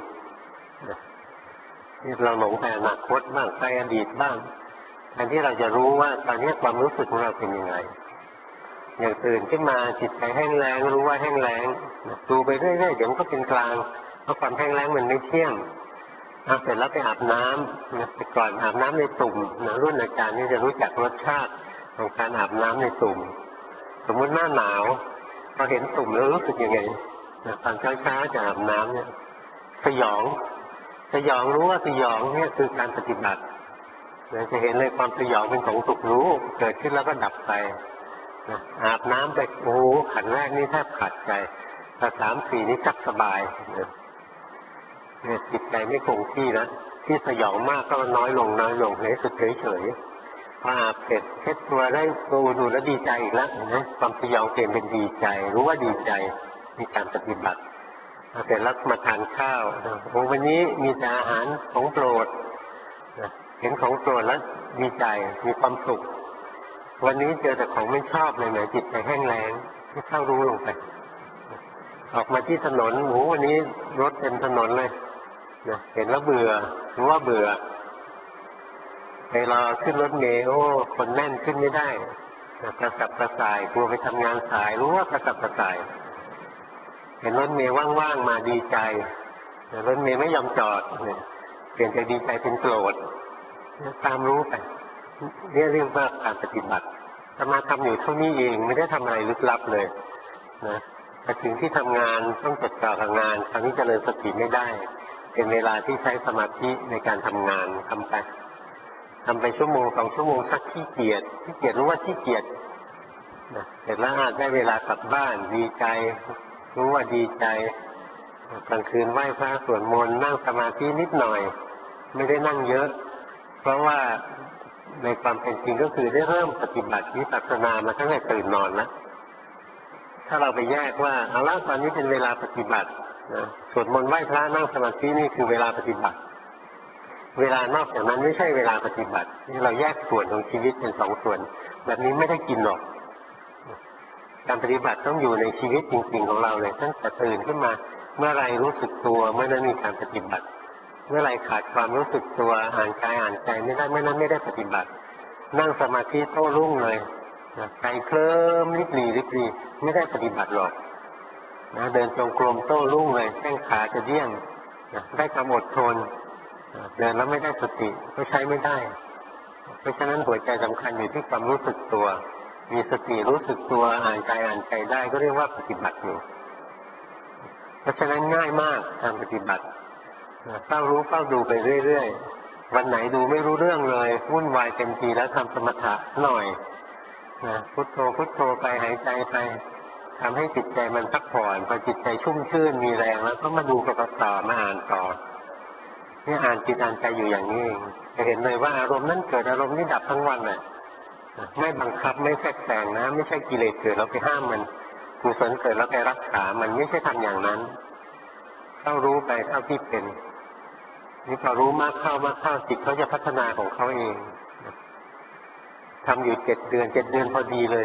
เราหลงไปอนาคตบ้างไปอดีตบ้างแทนที่เราจะรู้ว่าตอนนี้ความรู้สึกของเราเป็นยังไงอย่างตื่นขึ้นมาจิตใจแห้งแล้งรู้ว่าแห้งแล้งดูไปเรื่อยๆเดี๋ยวมันก็เป็นกลางเพราะความแห้งแล้งมันไม่เที่ยงเสร็จแล้วไปอาบน้ำแต่ก่อนอาบน้ำในตุ่มรุ่นอาจารย์นี่จะรู้จักรสชาติของการอาบน้ำในตุ่มสมมติหน้าหนาวพอเห็นตุ่มแล้วรู้สึกยังไงตอนเช้าจะอาบน้ำเนี่ยสยองรู้ว่าสยองเนี่ยคือการปฏิบัติจะเห็นเลยความสยองเป็นของสุขรู้เกิดขึ้นแล้วก็ดับไปอาบน้ำไปโอ้โหขันแรกนี่แทบขาดใจแต่3-4นี่ชักสบายเนี่ยจิตใจไม่คงที่นะที่สยองมากก็น้อยลงในสุดเฉยพออาบเสร็จเช็ดตัวได้ดูแล้วดีใจอีกแล้วนะความสยองเปลี่ยนเป็นดีใจรู้ว่าดีใจมีการปฏิบัติเสร็จแล้วมาทานข้าวโอ้วันนี้มีแต่อาหารของโปรดเห็นของโปรดแล้วดีใจมีความสุขวันนี้เจอแต่ของไม่ชอบเลยนะจิตใจแห้งแล้งไม่เข้ารู้ลงไปออกมาที่ถนนโอ้วันนี้รถเต็มถนนเลยนะเห็นแล้วเบื่อรู้ว่าเบื่อไปรอขึ้นรถเมล์โอ้คนแน่นขึ้นไม่ได้กระสับกระส่ายกลัวไปทำงานสายรู้ว่ากระสับกระส่ายเห็นรถเมล์ว่างๆมาดีใจรถเมล์ไม่ยอมจอดเปลี่ยนจากดีใจเป็นโกรธตามรู้ไปเนี่ยเรื่องว่าการปฏิบัติจะมาทำอยู่เท่านี้เองไม่ได้ทำอะไรลึกลับเลยนะแต่สิ่งที่ทำงานต้องจดจ่อกับงานคราวนี้เจริญสติไม่ได้เป็นเวลาที่ใช้สมาธิในการทำงานทำไป1-2 ชั่วโมงสักขี้เกียจรู้ว่าขี้เกียจนะเสร็จแล้วได้เวลากลับบ้านดีใจรู้ว่าดีใจกลางคืนไหว้พระสวดมนต์นั่งสมาธินิดหน่อยไม่ได้นั่งเยอะเพราะว่าในความเป็นจริงก็คือได้เริ่มปฏิบัติวิปัสสนามาตั้งแต่ตื่นนอนแล้วถ้าเราไปแยกว่าเอาละตอนนี้เป็นเวลาปฏิบัตินะสวดมนต์ไหว้พระนั่งสมาธินี่คือเวลาปฏิบัติเวลานอกจากนั้นไม่ใช่เวลาปฏิบัติที่เราแยกส่วนของชีวิตเป็น2 ส่วนแบบนี้ไม่ได้กินหรอกการปฏิบัติต้องอยู่ในชีวิตจริงๆของเราเลยตั้งแต่ตื่นขึ้นมาเมื่อไรรู้สึกตัวเมื่อนั้นมีการปฏิบัติเมื่อไรขาดความรู้สึกตัวอ่านกายอ่านใจไม่ได้เมื่อนั้นไม่ได้ปฏิบัตินั่งสมาธิโต้รุ่งเลยใจเคลิ้มริบหรี่ไม่ได้ปฏิบัติหรอกนะเดินจงกรมโต้รุ่งเลยแข้งขาจะเดี้ยงได้ความอดทนเดินแล้วไม่ได้สติก็ใช้ไม่ได้เพราะฉะนั้นหัวใจสำคัญอยู่ที่ความรู้สึกตัวมีสติรู้สึกตัวอ่านกายอ่านใจได้ก็เรียกว่าปฏิบัติอยู่เพราะฉะนั้นง่ายมากการปฏิบัติเฝ้ารู้เฝ้าดูไปเรื่อยๆวันไหนดูไม่รู้เรื่องเลยวุ่นวายเต็มทีแล้วทำสมถะหน่อยพุทโธไปหายใจไปทำให้จิตใจมันพักผ่อนพอจิตใจชุ่มชื่นมีแรงแล้วก็มาดูกับต่อมาอ่านต่อนี่อ่านจิตอ่านใจอยู่อย่างนี้เองจะเห็นเลยว่าอารมณ์นั้นเกิดอารมณ์นี้ดับทั้งวันเลยไม่บังคับไม่แทรกแซงนะไม่ใช่กิเลสเกิดแล้วไปห้ามมันกุศลเกิดแล้วไปรักษามันไม่ใช่ทำอย่างนั้นเข้ารู้ไปเท่าที่เป็นนี่พอรู้มากเข้าจิตเขาจะพัฒนาของเขาเองทำอยู่7 เดือนพอดีเลย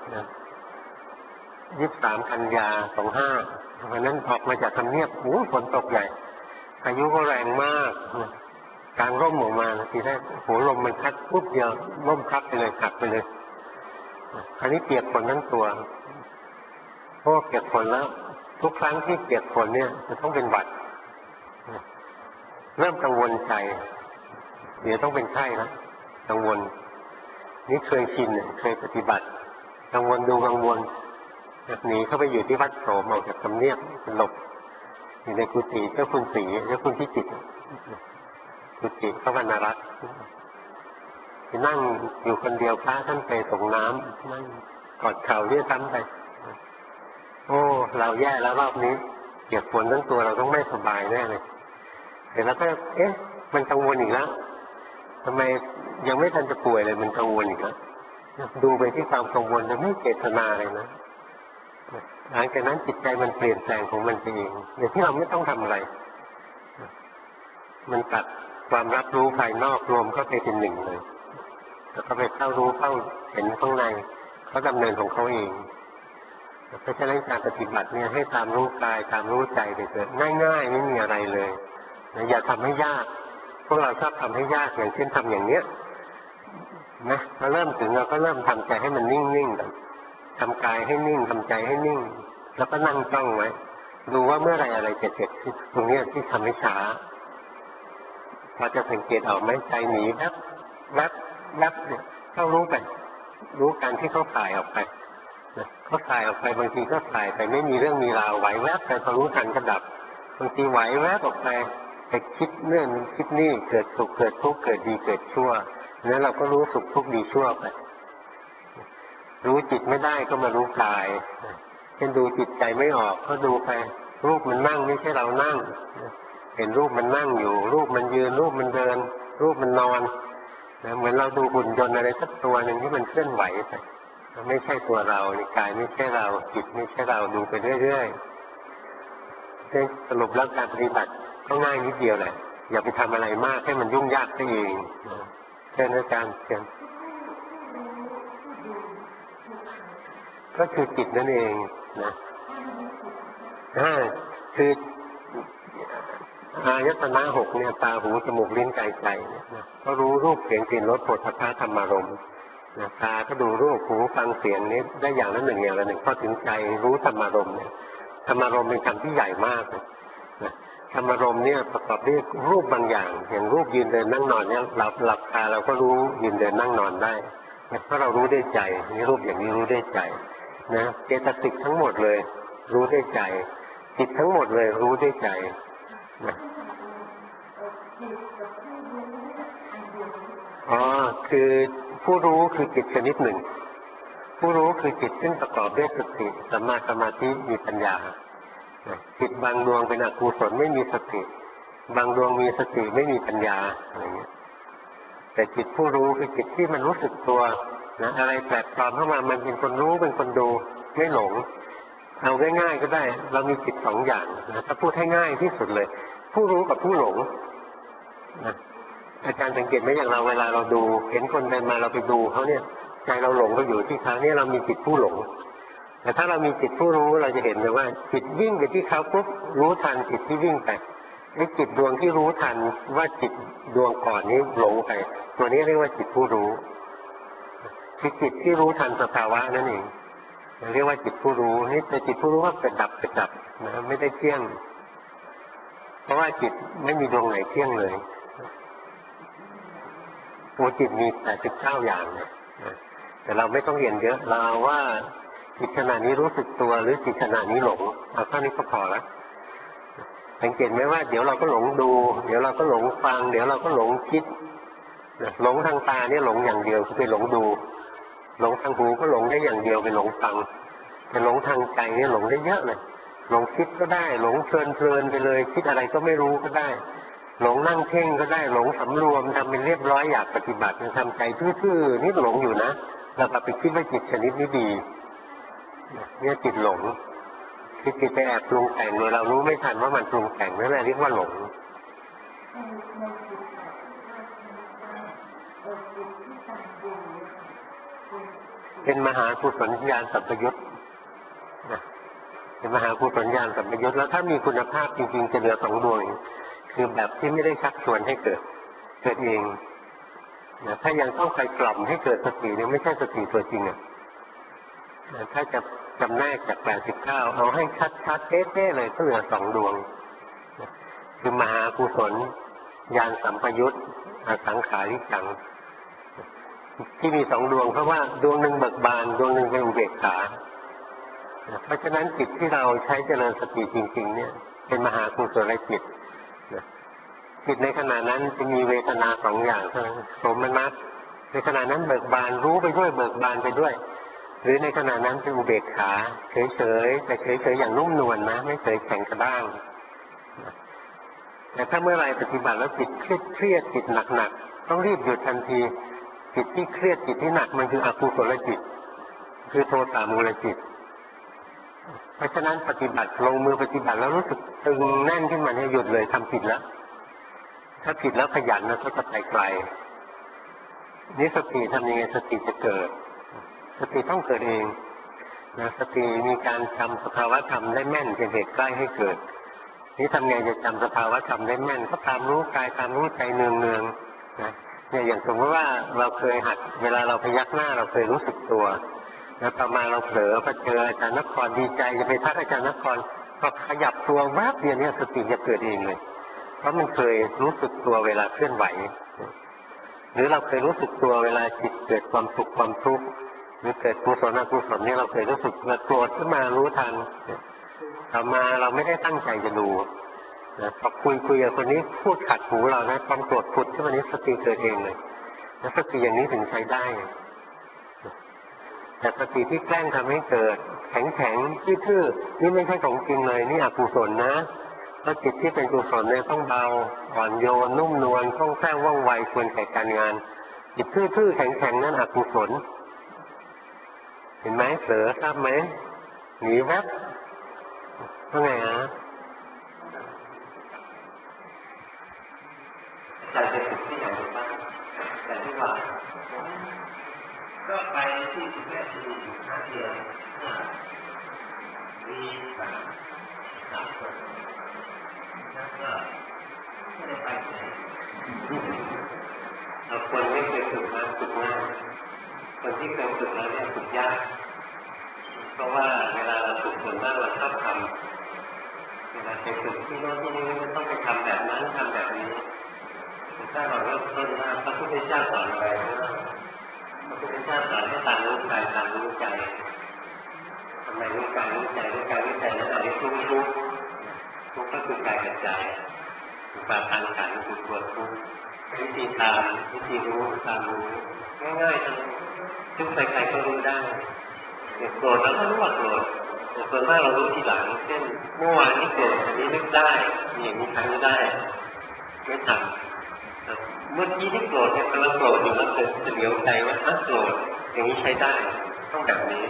23 กันยา 25วันนั้นออกมาจากทำเนียบฝนตกใหญ่พายุก็แรงมากกลางร่มออกมาทีแรกลมมันพัดปุ๊บเดียวร่มพัดไปเลยหักไปเลยอันนี้เปียกฝนทั้งตัวเพราะเปียกฝนแล้วทุกครั้งที่เปียกฝนเนี่ยจะต้องเป็นหวัดเริ่มกังวลใจเดี๋ยวต้องเป็นไข้แล้วกังวลนี่เคยชินเคยปฏิบัติกังวลหนีเข้าไปอยู่ที่วัดโสมออกจากทำเนียบหลบอยู่ในกุฏิเจ้าคุณศรีเจ้าคุณพิจิตรกุฏิพระวรรณรัตน์นั่งอยู่คนเดียวพระท่านไปส่งน้ำนั่งกอดเข่าเรียกซ้ำไปโอ้เราแย่แล้วรอบนี้เปียกฝนทั้งตัวเราต้องไม่สบายแน่เลยเสร็จแล้วก็มันกังวลอีกแล้วทำไมยังไม่ทันจะป่วยเลยมันกังวลอีกแล้วดูไปที่ความกังวลจะไม่เจตนาเลยนะหลังจากนั้นจิตใจมันเปลี่ยนแปลงของมันเองโดยที่เราไม่ต้องทำอะไรมันตัดความรับรู้ภายนอกรวมเข้าไปเป็นหนึ่งเลยแล้วก็ไปเข้ารู้เข้าเห็นข้างในเขาดำเนินของเขาเองเพราะฉะนั้นการปฏิบัติเนี่ยให้ตามรู้กายตามรู้ใจไปเถิดง่ายๆไม่มีอะไรเลยอย่าทำให้ยากพวกเราชอบทำให้ยากอย่างเช่นทำอย่างเนี้ยนะเราเริ่มถึงเราก็เริ่มทำใจให้มันนิ่งๆกันทำกายให้นิ่งทำใจให้นิ่งแล้วก็นั่งจ้องไว้ดูว่าเมื่อไรอะไรจะเกิดขึ้นตรงนี้ที่ทำให้ช้าพอจะสังเกตออกไหมใจหนีแวบแวบแวบเนี่ยเข้ารู้ไปรู้การที่เขาถ่ายออกไปเขาถ่ายออกไปบางทีก็ถ่ายไปไม่มีเรื่องมีราวไหวแวบไปพอรู้ทันก็ดับบางทีไหวแวบออกไปไปคิดเนื่องคิดนี่เกิดสุขเกิดทุกข์เกิดดีเกิดชั่วนั้นเราก็รู้สุขทุกข์ดีชั่วไปรู้จิตไม่ได้ก็มารู้กายเช่นดูจิตใจไม่ออกก็ดูไปรูปมันนั่งไม่ใช่เรานั่งเห็นรูปมันนั่งอยู่รูปมันยืนรูปมันเดินรูปมันนอนเหมือนเราดูหุ่นยนต์อะไรสักตัวหนึ่งที่มันเคลื่อนไหวไปไม่ใช่ตัวเรากายไม่ใช่เราจิตไม่ใช่เราดูไปเรื่อยๆสรุปแล้วการปฏิบัติก็ง่ายนิดเดียวแหละอย่าไปทำอะไรมากให้มันยุ่งยากไปเองเช่นอาจารย์เช่นก็คือจิตนั่นเองนะคืออายตนะหกเนี่ยตาหูจมูกลิ้นกายใจเนี่ยก็รู้รูปเสียงกลิ่นรสโผฏฐัพพะธรรมารมณ์ตาก็ดูรูปหูฟังเสียงนี้ได้อย่างละหนึ่งอย่างละหนึ่งพอถึงใจรู้ธรรมารมณ์เนี่ยธรรมารมณ์เป็นคำที่ใหญ่มากนะธรรมารมณ์เนี่ยประกอบด้วยรูปบางอย่างอย่างรูปยืนเดินนั่งนอนเนี่ยหลับตาเราก็รู้ยืนเดินนั่งนอนได้เพราะเรารู้ด้วยใจนี่รูปอย่างนี้รู้ด้วยใจนะเจตสิกทั้งหมดเลยรู้ด้วยใจจิตทั้งหมดเลยรู้ด้วยใจนะคือผู้รู้คือจิตชนิดหนึ่งผู้รู้คือจิตซึ่งประกอบด้วยสติสัมมาสมาธิมีปัญญาจิตบางดวงเป็นอกุศลไม่มีสติบางดวงมีสติไม่มีปัญญาอะไรเงี้ยแต่จิตผู้รู้คือจิตที่มันรู้สึกตัวนะอะไรแปลกปลอมเข้ามามันเป็นคนรู้เป็นคนดูไม่หลงเอาง่ายๆก็ได้เรามีจิตสองอย่างนะถ้าพูดให้ง่ายที่สุดเลยผู้รู้กับผู้หลงนะอาจารย์สังเกตไหมอย่างเราเวลาเราดูเห็นคนเดินมาเราไปดูเขาเนี่ยใจเราหลงก็อยู่ที่เขาเนี่ยเรามีจิตผู้หลงแต่ถ้าเรามีจิตผู้รู้เราจะเห็นเลยว่าจิตวิ่งไปที่เขาปุ๊บรู้ทันจิตที่วิ่งไปไอ้จิตดวงที่รู้ทันว่าจิตดวงก่อนนี้หลงไปตัวนี้เรียกว่าจิตผู้รู้คือจิตที่รู้ทันสภาวะนั่นเองเรียกว่าจิตผู้รู้นี่แต่จิตผู้รู้ว่าเกิดดับนะไม่ได้เที่ยงเพราะว่าจิตไม่มีดวงไหนเที่ยงเลยจิตมี89อย่างนะแต่เราไม่ต้องเรียนเยอะเราว่าจิตขณะนี้รู้สึกตัวหรือจิตขณะนี้หลงเอาเท่านี้ก็พอแล้วสังเกตไหมว่าเดี๋ยวเราก็หลงดูเดี๋ยวเราก็หลงฟังเดี๋ยวเราก็หลงคิดหลงทางตาเนี่ยหลงอย่างเดียวคือไปหลงดูหลงทางหูก็หลงได้อย่างเดียวไปหลงฟังแต่หลงทางใจเนี่ยหลงได้เยอะเลยหลงคิดก็ได้หลงเพลินไปเลยคิดอะไรก็ไม่รู้ก็ได้หลงนั่งเพ่งก็ได้หลงสำรวมทำเป็นเรียบร้อยอยากปฏิบัติทำใจซื่อๆนี่หลงอยู่นะเราไปคิดว่าจิตชนิดนี้ดีเนี่ยจิตหลงคือจิตไปแอบปรุงแต่งโดยเรารู้ไม่ทันว่ามันปรุงแต่งนั่นแหละเรียกว่าหลงเป็นมหากุศลญาณสัมปยุตเป็นมหากุศลญาณสัมปยุตแล้วถ้ามีคุณภาพจริงๆจะเหลือสองดวงคือแบบที่ไม่ได้ชักชวนให้เกิดเองนะถ้ายังต้องใครกล่อมให้เกิดสติเนี่ยไม่ใช่สติตัวจริงถ้าจะจำแนกจาก89เอาให้ชัดๆเป๊ะๆเลยก็เหลือสองดวงคือมหากุศลญาณสัมปยุตอสังขาริกังที่มีสองดวงเพราะว่าดวงหนึ่งเบิกบานดวงหนึ่งเป็นอุเบกขาเพราะฉะนั้นจิตที่เราใช้เจริญสติจริงๆเนี่ยเป็นมหากุศลจิตจิตในขณะนั้นจะมีเวทนาสองอย่างเท่านั้นโสมนัสในขณะนั้นเบิกบานรู้ไปด้วยเบิกบานไปด้วยหรือในขณะนั้นเป็นอุเบกขาเฉยๆแต่เฉยๆอย่างนุ่มนวลนะไม่เฉยแข็งกระด้างแต่ถ้าเมื่อไรปฏิบัติแล้วจิตเครียดจิตหนักๆต้องรีบหยุดทันทีจิตที่เครียดจิตที่หนักมันคืออกุศลจิตคือโทสะมูลจิตเพราะฉะนั้นปฏิบัติลงมือปฏิบัติแล้วรู้สึกตึงแน่นขึ้นมาเนี่ยหยุดเลยทำผิดแล้วถ้าผิดแล้วขยันนะก็จะไปไกลนี่สติทำยังไงสติจะเกิดสติต้องเกิดเองนะสติมีการจำสภาวะธรรมได้แม่นเป็นเหตุใกล้ให้เกิดนี่ทำไงจะจำสภาวะธรรมได้แม่นก็ตามรู้กายตามรู้ใจเนืองๆนะเนี่ยอย่างสมมติว่าเราเคยหัดเวลาเราพยักหน้าเราเคยรู้สึกตัวแล้วต่อมาเราเผลอพอเจออาจารย์นครดีใจจะไปทักอาจารย์นครพอขยับตัวแวบเดียวเนี่ยสติจะเกิดเองเลยเพราะมันเคยรู้สึกตัวเวลาเคลื่อนไหวหรือเราเคยรู้สึกตัวเวลาจิตเกิดความสุขความทุกข์หรือเกิดกุศลอกุศลเนี่ยเราเคยรู้สึกโกรธขึ้นมารู้ทันต่อมาเราไม่ได้ตั้งใจจะดูนะพอคุยกับคนนี้พูดขัดหูเรานะความโกรธผุดขึ้นมานี้สติเกิดเองเลยแล้วสติอย่างนี้ถึงใช้ได้แต่สติที่แกล้งทำให้เกิดแข็งทื่อๆนี่ไม่ใช่ของจริงเลยนี่อกุศลนะเพราะจิตที่เป็นกุศลเนี่ยต้องเบาอ่อนโยนนุ่มนวลคล่องแคล่วว่องไวควรแก่การงานจิตทื่อๆแข็งๆนั่นอกุศลเห็นไหมเผลอทราบไหมหนีแวบว่าไงฮะใจจะฝึกที่ไหนบ้างแต่ที่ว่าก็ไปที่สุดแค่ที่5 เดือนมี3 คนแล้วก็ไม่ได้ไปไหนเราคนไม่เคยฝึกมาฝึกง่ายคนที่เคยฝึกแล้วเนี่ยฝึกยากเพราะว่าเวลาเราฝึกส่วนมากเราชอบทำเวลาไปฝึกที่โน้นที่นี่ไม่ต้องไปทำแบบนั้นทำแบบนี้ถ้าเราเริ่มต้นว่าพระพุทธเจ้าสอนอะไรพระพุทธเจ้าสอนให้ตามรู้กายตามรู้ใจทำไมรู้กายรู้ใจรู้กายรู้ใจแล้วเราได้ทุกก็คือกายกับใจอุปาทานขันธ์คือตัวทุกข์วิธีตามวิธีรู้ตามรู้ง่ายๆทั้งซึ่งใครๆก็รู้ได้โกรธแล้วก็รู้ว่าโกรธแต่ส่วนมากเรารู้ทีหลังเช่นเมื่อวานนี้โกรธอันนี้นึกได้อย่างนี้ทำไม่ได้ไม่ทำเมื่อกี้ที่โกรธเนี่ยกำลังโกรธอยู่แล้วเกิดเสียวใจว่าโกรธอย่างนี้ใช้ได้ต้องแบบนี้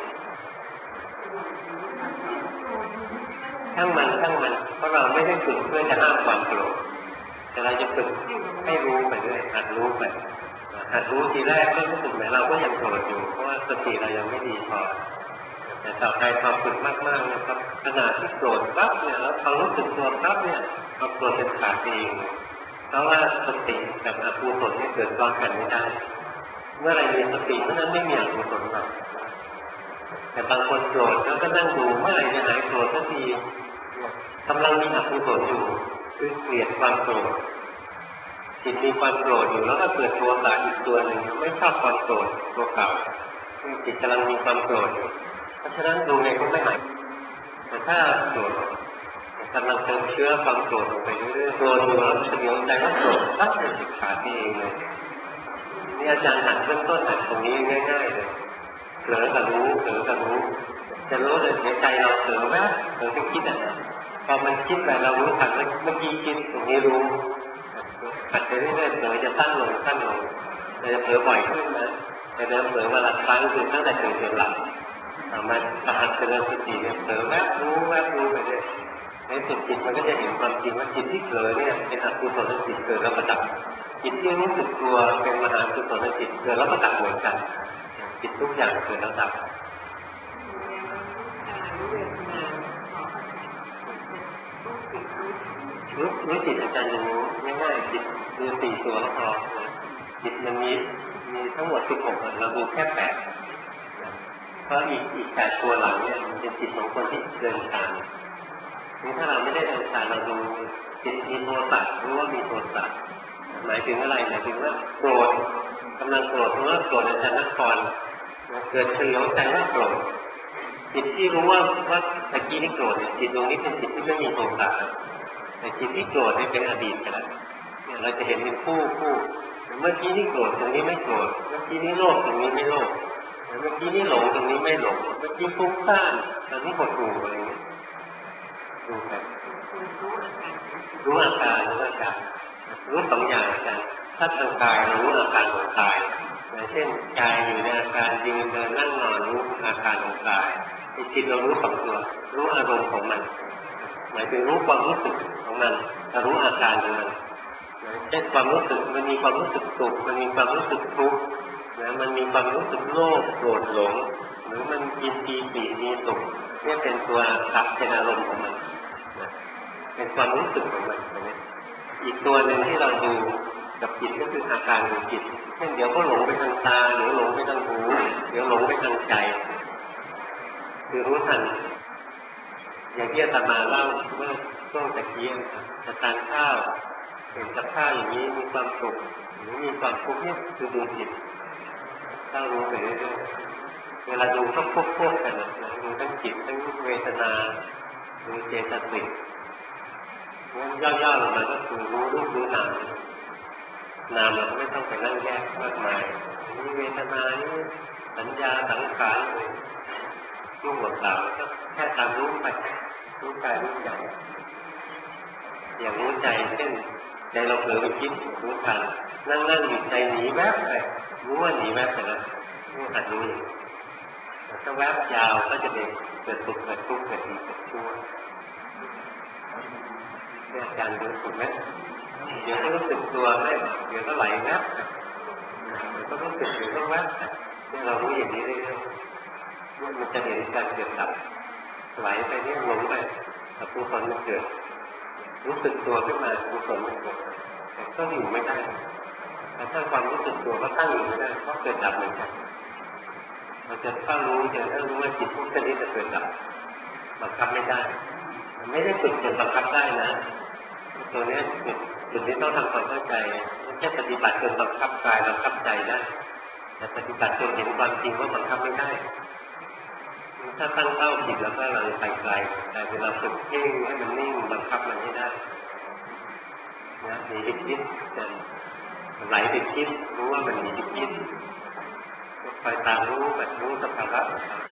ช่างมันเพราะเราไม่ได้ฝึกเพื่อจะห้ามความโกรธแต่เราจะฝึกให้รู้ไปเรื่อยหัดรู้ไปหัดรู้ทีแรกก็รู้สึกเหมือนเราก็ยังโกรธอยู่เพราะว่าสติเรายังไม่ดีพอแต่ต่อไปพอฝึกมากๆนะครับขณะที่โกรธปั๊บเนี่ยแล้วพอรู้สึกตัวปั๊บเนี่ยเราโกรธเป็นขาดเองเพราะว่าสติกับอกุศลเนี่ยเกิดพร้อมกันไม่ได้เมื่อไรมีสติเมื่อนั้นไม่มีอกุศลหรอกแต่บางคนโกรธแล้วก็นั่งดูเมื่อไรจะหายโกรธสักทีกำลังมีอกุศลอยู่คือเกลียดความโกรธจิตมีความโกรธอยู่แล้วก็เกิดตัวตาอีกตัวหนึ่งไม่ชอบความโกรธตัวเก่าจิตกำลังมีความโกรธอยู่เพราะฉะนั้นดูไงก็ไม่หายแต่ถ้าโกรธกำลังเติมเชื้อความโกรธลงไปเรื่อยๆโกรธอยู่แล้วเสียใจว่าโกรธตั้งแต่จิตขาดเองเลยนี่อาจารย์หัดเริ่มต้นหัดตรงนี้ง่ายๆเลยเผลอกับรู้จะรู้เลยในใจเราเผลอแวบเผลอไปคิดพอมันคิดไปเรารู้ทันเมื่อกี้คิดตรงนี้รู้หัดไปเรื่อยๆเผลอจะตั้งลงจะเผลอบ่อยขึ้นนะแต่เดิมเผลอวันละครั้งคือตั้งแต่ตื่นจนหลับมันหัดเจริญสติเนี่ยเผลอแวบรู้ไปเลยในสุดจิตมันก็จะเห็นความจริงว่าจิตที่เผลอเนี่ยเป็นอกุศลจิตเกิดแล้วก็ดับจิตที่รู้สึกตัวเป็นมหากุศลจิตเกิดแล้วก็ดับเหมือนกันจิตทุกอย่างเกิดแล้วดับรู้จิตอาจารย์ยังรู้ง่ายๆจิตดู4 ตัวแล้วพอจิตมันมีทั้งหมด16เราดูแค่8เพราะอีก8 ตัวหลังเนี่ยมันเป็นจิตของคนที่เดินทางนี่ถ้าเราไม่ได้เดินทางเราดูจิตมีโทสะรู้ว่ามีโทสะหมายถึงอะไรหมายถึงว่าโกรธกำลังโกรธเพราะว่าโกรธอาจารย์นครเกิดเฉลียวใจว่าโกรธจิตที่รู้ว่าตะกี้นี่โกรธเนี่ยจิตตรงนี้เป็นจิตที่ไม่มีโทสะแต่จิตที่โกรธนี่เป็นอดีตกันแล้วเนี่ยเราจะเห็นเป็นคู่เมื่อกี้นี่โกรธตรงนี้ไม่โกรธเมื่อกี้นี่โลภตรงนี้ไม่โลภเมื่อกี้นี่หลงตรงนี้ไม่หลงเมื่อกี้ฟุ้งซ่านตอนนี้หดหู่อะไรอย่างเงี้ยดูไปรู้อาการรู้2 อย่างกันถ้าทางกายเรารู้อาการของกายเช่นกายอยู่ในอาการยืนเดินนั่งนอนรู้อาการของกายจิตเรารู้2 ตัวรู้อารมณ์ของมันหมายถึงรู้ความรู้สึกของมันรู้อาการของมันเช่นความรู้สึกมันมีความรู้สึกสุขมันมีความรู้สึกทุกข์นะมันมีความรู้สึกโลภโกรธหลงหรือมันยินดีปีติสุขเนี่ยเป็นตัวขับเป็นอารมณ์ของมันนะเป็นความรู้สึกของมันนะอีกตัวหนึ่งที่เราดูกับจิตก็คืออาการของจิตเช่นเดี๋ยวก็หลงไปทางตาเดี๋ยวหลงไปทางหูเดี๋ยวหลงไปทางใจคือรู้ทันอย่างที่อาตมาเล่าเมื่อช่วงตะกี้จะทานข้าวเห็นกับข้าวอย่างนี้มีความสุขหรือมีความทุกข์เนี่ยคือดูจิตถ้ารู้ไปเรื่อยๆเวลาดูก็ควบกันนะดูทั้งจิตทั้งเวทนาดูเจตสิกงั้นย่อๆลงมาก็คือรู้รูปรู้นามนามเราไม่ต้องไปนั่งแยกมากมายนี่เวทนานี่สัญญาสังขารรูปเปล่าก็แค่ตามรู้ไปรู้กายรู้ใจอย่างรู้ใจเช่นใจเราเผลอไปคิดรู้ทันนั่งอยู่ใจหนีแวบไปรู้ว่าหนีแวบไปแล้วรู้หัดรู้อย่างถ้าแวบยาวก็จะเป็นเกิดสุขเกิดทุกข์เกิดดีเกิดชั่วเนี่ยการรู้สึกไหมเดี๋ยวก็รู้สึกตัวไม่เดี๋ยวก็ไหลแวบเดี๋ยวก็รู้สึกเดี๋ยวก็แวบเนี่ยเรารู้อย่างนี้เรื่อยๆมันจะเห็นการเกิดดับไหลไปเนี่ยหลงไปแต่กุศลมันเกิดรู้สึกตัวขึ้นมากุศลมันเกิดแต่ก็อยู่ไม่ได้แต่ถ้าความรู้สึกตัวก็ตั้งอยู่ไม่ได้เพราะเกิดดับเหมือนกันเราจะถ้ารู้ว่าจิตทุกชนิดจะเกิดดับบังคับไม่ได้ไม่ได้ฝึกจนบังคับได้นะตัวนี้จุดนี้ต้องทำความเข้าใจไม่ใช่ปฏิบัติจนบังคับกายบังคับใจได้แต่ปฏิบัติจนเห็นความจริงว่าบังคับไม่ได้ถ้าตั้งเป้าผิดแล้วก็เราไปไกลแต่เวลาฝึกนิ่งให้มันนิ่งบังคับมันให้ได้นะหนีไปคิดจะไหลไปคิดรู้ว่ามันหนีไปคิดคอยตามรู้แบบรู้สภาวะ